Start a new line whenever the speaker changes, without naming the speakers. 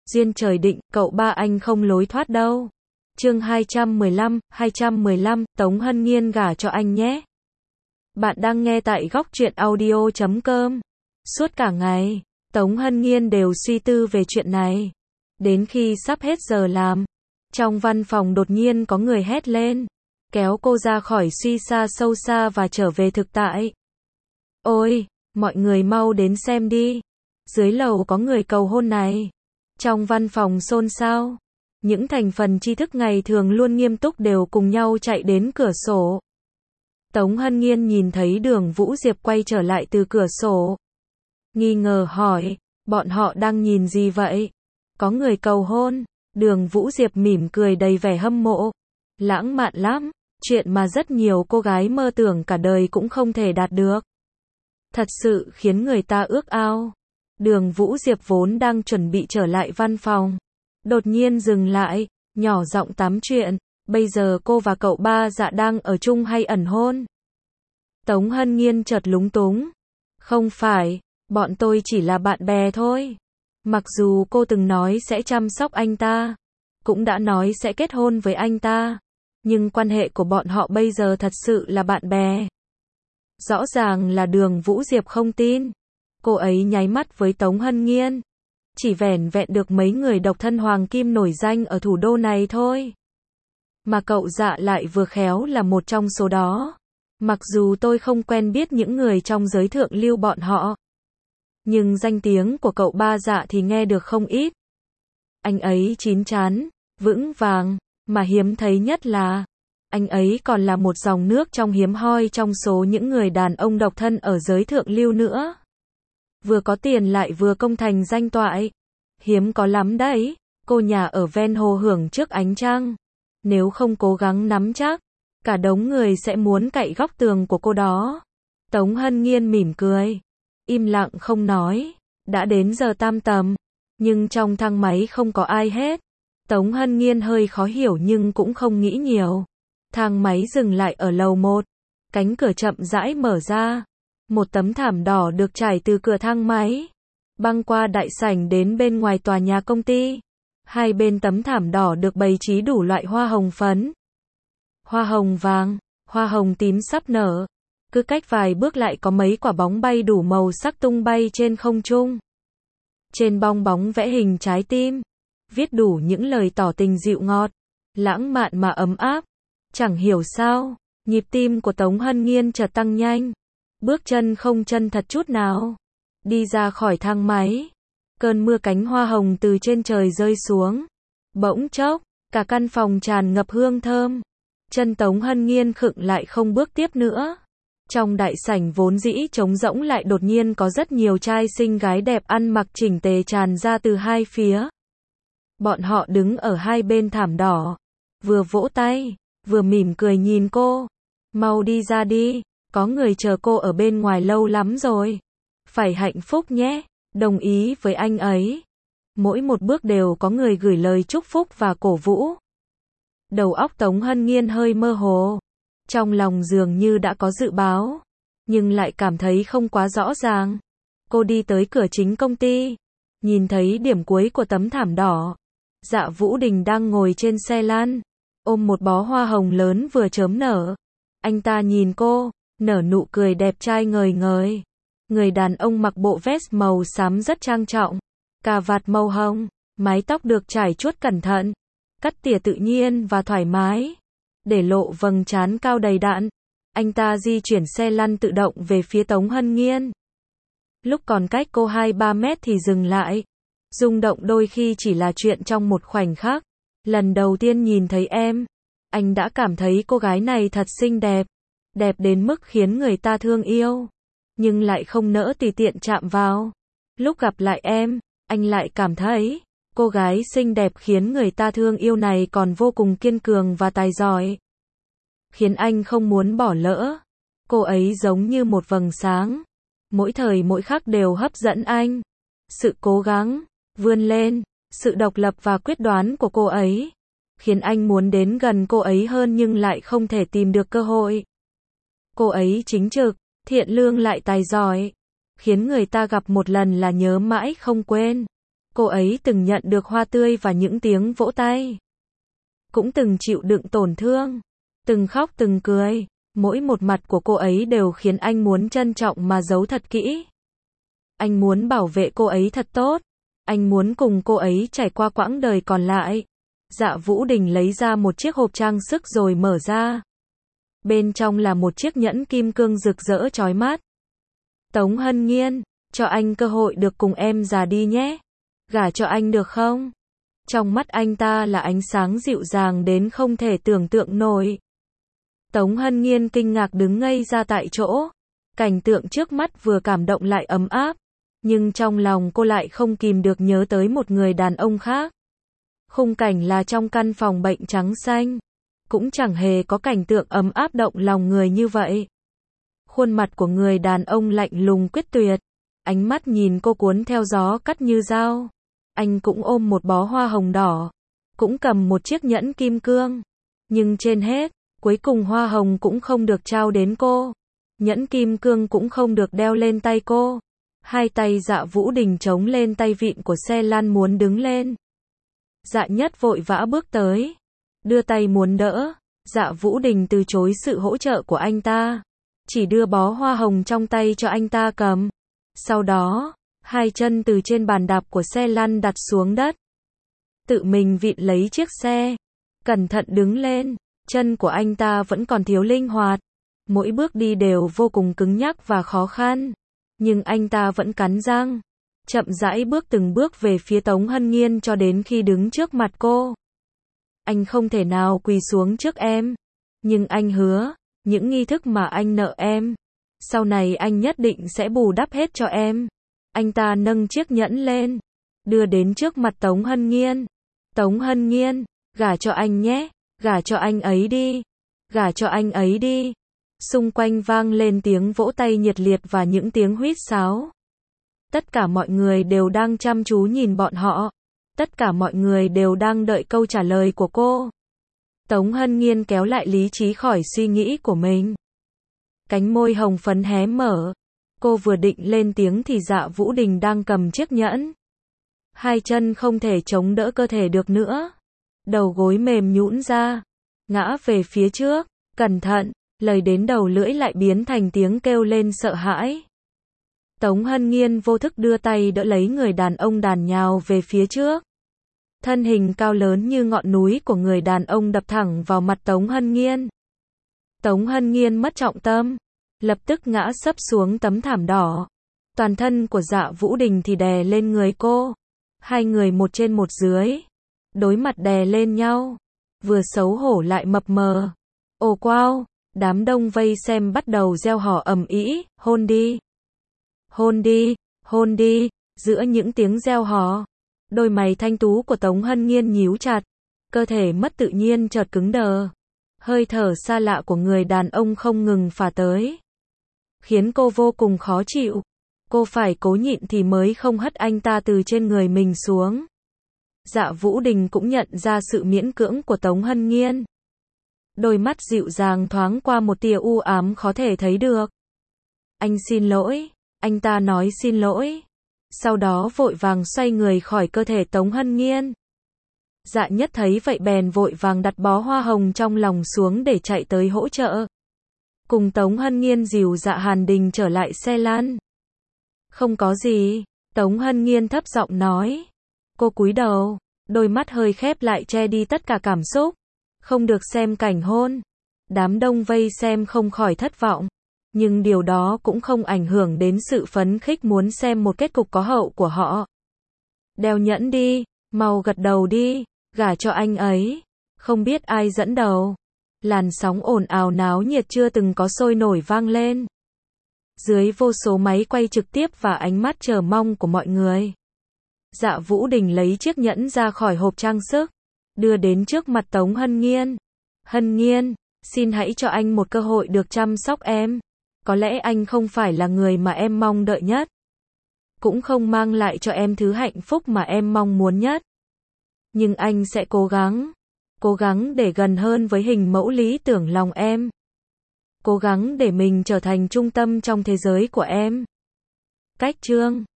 Duyên trời định, cậu ba anh không lối thoát đâu. Chương 215, Tống Hân Nhiên gả cho anh nhé. Bạn đang nghe tại góc truyện audio.com. Suốt cả ngày, Tống Hân Nhiên đều suy tư về chuyện này. Đến khi sắp hết giờ làm, trong văn phòng đột nhiên có người hét lên, kéo cô ra khỏi suy xa sâu xa và trở về thực tại. Ôi, mọi người mau đến xem đi. Dưới lầu có người cầu hôn này. Trong văn phòng xôn xao, những thành phần tri thức ngày thường luôn nghiêm túc đều cùng nhau chạy đến cửa sổ. Tống Hân Nhiên nhìn thấy Đường Vũ Diệp quay trở lại từ cửa sổ. Nghi ngờ hỏi, bọn họ đang nhìn gì vậy? Có người cầu hôn. Đường Vũ Diệp mỉm cười đầy vẻ hâm mộ. Lãng mạn lắm, chuyện mà rất nhiều cô gái mơ tưởng cả đời cũng không thể đạt được. Thật sự khiến người ta ước ao. Đường Vũ Diệp vốn đang chuẩn bị trở lại văn phòng. Đột nhiên dừng lại, nhỏ giọng tám chuyện. Bây giờ cô và cậu ba Dạ đang ở chung hay ẩn hôn? Tống Hân Nhiên chợt lúng túng. Không phải, bọn tôi chỉ là bạn bè thôi. Mặc dù cô từng nói sẽ chăm sóc anh ta, cũng đã nói sẽ kết hôn với anh ta, nhưng quan hệ của bọn họ bây giờ thật sự là bạn bè. Rõ ràng là Đường Vũ Diệp không tin. Cô ấy nháy mắt với Tống Hân Nhiên. Chỉ vẻn vẹn được mấy người độc thân hoàng kim nổi danh ở thủ đô này thôi. Mà cậu Dạ lại vừa khéo là một trong số đó. Mặc dù tôi không quen biết những người trong giới thượng lưu bọn họ, nhưng danh tiếng của cậu ba Dạ thì nghe được không ít. Anh ấy chín chắn, vững vàng, mà hiếm thấy nhất là anh ấy còn là một dòng nước trong hiếm hoi trong số những người đàn ông độc thân ở giới thượng lưu nữa. Vừa có tiền lại vừa công thành danh toại. Hiếm có lắm đấy, cô nhà ở ven hồ hưởng trước ánh trăng. Nếu không cố gắng nắm chắc, cả đống người sẽ muốn cậy góc tường của cô đó. Tống Hân Nhiên mỉm cười, im lặng không nói. Đã đến giờ tam tầm, nhưng trong thang máy không có ai hết. Tống Hân Nhiên hơi khó hiểu nhưng cũng không nghĩ nhiều. Thang máy dừng lại ở lầu 1. Cánh cửa chậm rãi mở ra. Một tấm thảm đỏ được trải từ cửa thang máy, băng qua đại sảnh đến bên ngoài tòa nhà công ty. Hai bên tấm thảm đỏ được bày trí đủ loại hoa hồng phấn. Hoa hồng vàng, hoa hồng tím sắp nở. Cứ cách vài bước lại có mấy quả bóng bay đủ màu sắc tung bay trên không trung. Trên bong bóng vẽ hình trái tim, viết đủ những lời tỏ tình dịu ngọt, lãng mạn mà ấm áp. Chẳng hiểu sao, nhịp tim của Tống Hân Nhiên chợt tăng nhanh. Bước chân không chân thật chút nào. Đi ra khỏi thang máy. Cơn mưa cánh hoa hồng từ trên trời rơi xuống. Bỗng chốc, cả căn phòng tràn ngập hương thơm. Chân Tống Hân Nhiên khựng lại không bước tiếp nữa. Trong đại sảnh vốn dĩ trống rỗng lại đột nhiên có rất nhiều trai xinh gái đẹp ăn mặc chỉnh tề tràn ra từ hai phía. Bọn họ đứng ở hai bên thảm đỏ, vừa vỗ tay, vừa mỉm cười nhìn cô. Mau đi ra đi. Có người chờ cô ở bên ngoài lâu lắm rồi. Phải hạnh phúc nhé, đồng ý với anh ấy. Mỗi một bước đều có người gửi lời chúc phúc và cổ vũ. Đầu óc Tống Hân Nhiên hơi mơ hồ. Trong lòng dường như đã có dự báo, nhưng lại cảm thấy không quá rõ ràng. Cô đi tới cửa chính công ty, nhìn thấy điểm cuối của tấm thảm đỏ. Dạ Vũ Đình đang ngồi trên xe lăn, ôm một bó hoa hồng lớn vừa chớm nở. Anh ta nhìn cô, nở nụ cười đẹp trai ngời ngời. Người đàn ông mặc bộ vest màu xám rất trang trọng, cà vạt màu hồng, mái tóc được trải chuốt cẩn thận, cắt tỉa tự nhiên và thoải mái, để lộ vầng trán cao đầy đặn. Anh ta di chuyển xe lăn tự động về phía Tống Hân Nhiên. Lúc còn cách cô 2-3 mét thì dừng lại. Rung động đôi khi chỉ là chuyện trong một khoảnh khắc. Lần đầu tiên nhìn thấy em, anh đã cảm thấy cô gái này thật xinh đẹp. Đẹp đến mức khiến người ta thương yêu, nhưng lại không nỡ tùy tiện chạm vào. Lúc gặp lại em, anh lại cảm thấy, cô gái xinh đẹp khiến người ta thương yêu này còn vô cùng kiên cường và tài giỏi. Khiến anh không muốn bỏ lỡ. Cô ấy giống như một vầng sáng. Mỗi thời mỗi khắc đều hấp dẫn anh. Sự cố gắng, vươn lên, sự độc lập và quyết đoán của cô ấy, khiến anh muốn đến gần cô ấy hơn nhưng lại không thể tìm được cơ hội. Cô ấy chính trực, thiện lương lại tài giỏi, khiến người ta gặp một lần là nhớ mãi không quên. Cô ấy từng nhận được hoa tươi và những tiếng vỗ tay. Cũng từng chịu đựng tổn thương. Từng khóc từng cười. Mỗi một mặt của cô ấy đều khiến anh muốn trân trọng mà giấu thật kỹ. Anh muốn bảo vệ cô ấy thật tốt. Anh muốn cùng cô ấy trải qua quãng đời còn lại. Dạ Vũ Đình lấy ra một chiếc hộp trang sức rồi mở ra. Bên trong là một chiếc nhẫn kim cương rực rỡ chói mắt. Tống Hân Nghiên, cho anh cơ hội được cùng em già đi nhé. Gả cho anh được không? Trong mắt anh ta là ánh sáng dịu dàng đến không thể tưởng tượng nổi. Tống Hân Nghiên kinh ngạc đứng ngây ra tại chỗ. Cảnh tượng trước mắt vừa cảm động lại ấm áp. Nhưng trong lòng cô lại không kìm được nhớ tới một người đàn ông khác. Khung cảnh là trong căn phòng bệnh trắng xanh. Cũng chẳng hề có cảnh tượng ấm áp động lòng người như vậy. Khuôn mặt của người đàn ông lạnh lùng quyết tuyệt. Ánh mắt nhìn cô cuốn theo gió cắt như dao. Anh cũng ôm một bó hoa hồng đỏ. Cũng cầm một chiếc nhẫn kim cương. Nhưng trên hết, cuối cùng hoa hồng cũng không được trao đến cô. Nhẫn kim cương cũng không được đeo lên tay cô. Hai tay Dạ Vũ Đình chống lên tay vịn của xe lăn muốn đứng lên. Dạ Nhất vội vã bước tới. Đưa tay muốn đỡ. Dạ Vũ Đình từ chối sự hỗ trợ của anh ta. Chỉ đưa bó hoa hồng trong tay cho anh ta cầm. Sau đó, hai chân từ trên bàn đạp của xe lăn đặt xuống đất. Tự mình vịn lấy chiếc xe. Cẩn thận đứng lên. Chân của anh ta vẫn còn thiếu linh hoạt. Mỗi bước đi đều vô cùng cứng nhắc và khó khăn. Nhưng anh ta vẫn cắn răng. Chậm rãi bước từng bước về phía Tống Hân Nghiên cho đến khi đứng trước mặt cô. Anh không thể nào quỳ xuống trước em. Nhưng anh hứa, những nghi thức mà anh nợ em, sau này anh nhất định sẽ bù đắp hết cho em. Anh ta nâng chiếc nhẫn lên, đưa đến trước mặt Tống Hân Nghiên. Tống Hân Nghiên, gả cho anh nhé, gả cho anh ấy đi, gả cho anh ấy đi. Xung quanh vang lên tiếng vỗ tay nhiệt liệt và những tiếng huýt sáo. Tất cả mọi người đều đang chăm chú nhìn bọn họ. Tất cả mọi người đều đang đợi câu trả lời của cô. Tống Hân Nghiên kéo lại lý trí khỏi suy nghĩ của mình. Cánh môi hồng phấn hé mở. Cô vừa định lên tiếng thì Dạ Vũ Đình đang cầm chiếc nhẫn. Hai chân không thể chống đỡ cơ thể được nữa. Đầu gối mềm nhũn ra. Ngã về phía trước. Cẩn thận, lời đến đầu lưỡi lại biến thành tiếng kêu lên sợ hãi. Tống Hân Nghiên vô thức đưa tay đỡ lấy người đàn ông đàn nhào về phía trước. Thân hình cao lớn như ngọn núi của người đàn ông đập thẳng vào mặt Tống Hân Nghiên. Tống Hân Nghiên mất trọng tâm, lập tức ngã sấp xuống tấm thảm đỏ. Toàn thân của Dạ Vũ Đình thì đè lên người cô. Hai người một trên một dưới, đối mặt đè lên nhau, vừa xấu hổ lại mập mờ. Ồ wow, đám đông vây xem bắt đầu reo hò ầm ĩ, hôn đi. Hôn đi, hôn đi. Giữa những tiếng reo hò, đôi mày thanh tú của Tống Hân Nghiên nhíu chặt, cơ thể mất tự nhiên chợt cứng đờ. Hơi thở xa lạ của người đàn ông không ngừng phả tới, khiến cô vô cùng khó chịu. Cô phải cố nhịn thì mới không hất anh ta từ trên người mình xuống. Dạ Vũ Đình cũng nhận ra sự miễn cưỡng của Tống Hân Nghiên. Đôi mắt dịu dàng thoáng qua một tia u ám khó thể thấy được. Anh xin lỗi, anh ta nói xin lỗi. Sau đó vội vàng xoay người khỏi cơ thể Tống Hân Nghiên. Dạ Nhất thấy vậy bèn vội vàng đặt bó hoa hồng trong lòng xuống để chạy tới hỗ trợ. Cùng Tống Hân Nghiên dìu Dạ Hàn Đình trở lại xe lăn. Không có gì, Tống Hân Nghiên thấp giọng nói. Cô cúi đầu, đôi mắt hơi khép lại che đi tất cả cảm xúc. Không được xem cảnh hôn. Đám đông vây xem không khỏi thất vọng. Nhưng điều đó cũng không ảnh hưởng đến sự phấn khích muốn xem một kết cục có hậu của họ. Đeo nhẫn đi, mau gật đầu đi, gả cho anh ấy. Không biết ai dẫn đầu. Làn sóng ồn ào náo nhiệt chưa từng có sôi nổi vang lên. Dưới vô số máy quay trực tiếp và ánh mắt chờ mong của mọi người. Dạ Vũ Đình lấy chiếc nhẫn ra khỏi hộp trang sức, đưa đến trước mặt Tống Hân Nghiên. Hân Nghiên, xin hãy cho anh một cơ hội được chăm sóc em. Có lẽ anh không phải là người mà em mong đợi nhất. Cũng không mang lại cho em thứ hạnh phúc mà em mong muốn nhất. Nhưng anh sẽ cố gắng để gần hơn với hình mẫu lý tưởng lòng em. Cố gắng để mình trở thành trung tâm trong thế giới của em. Cách chương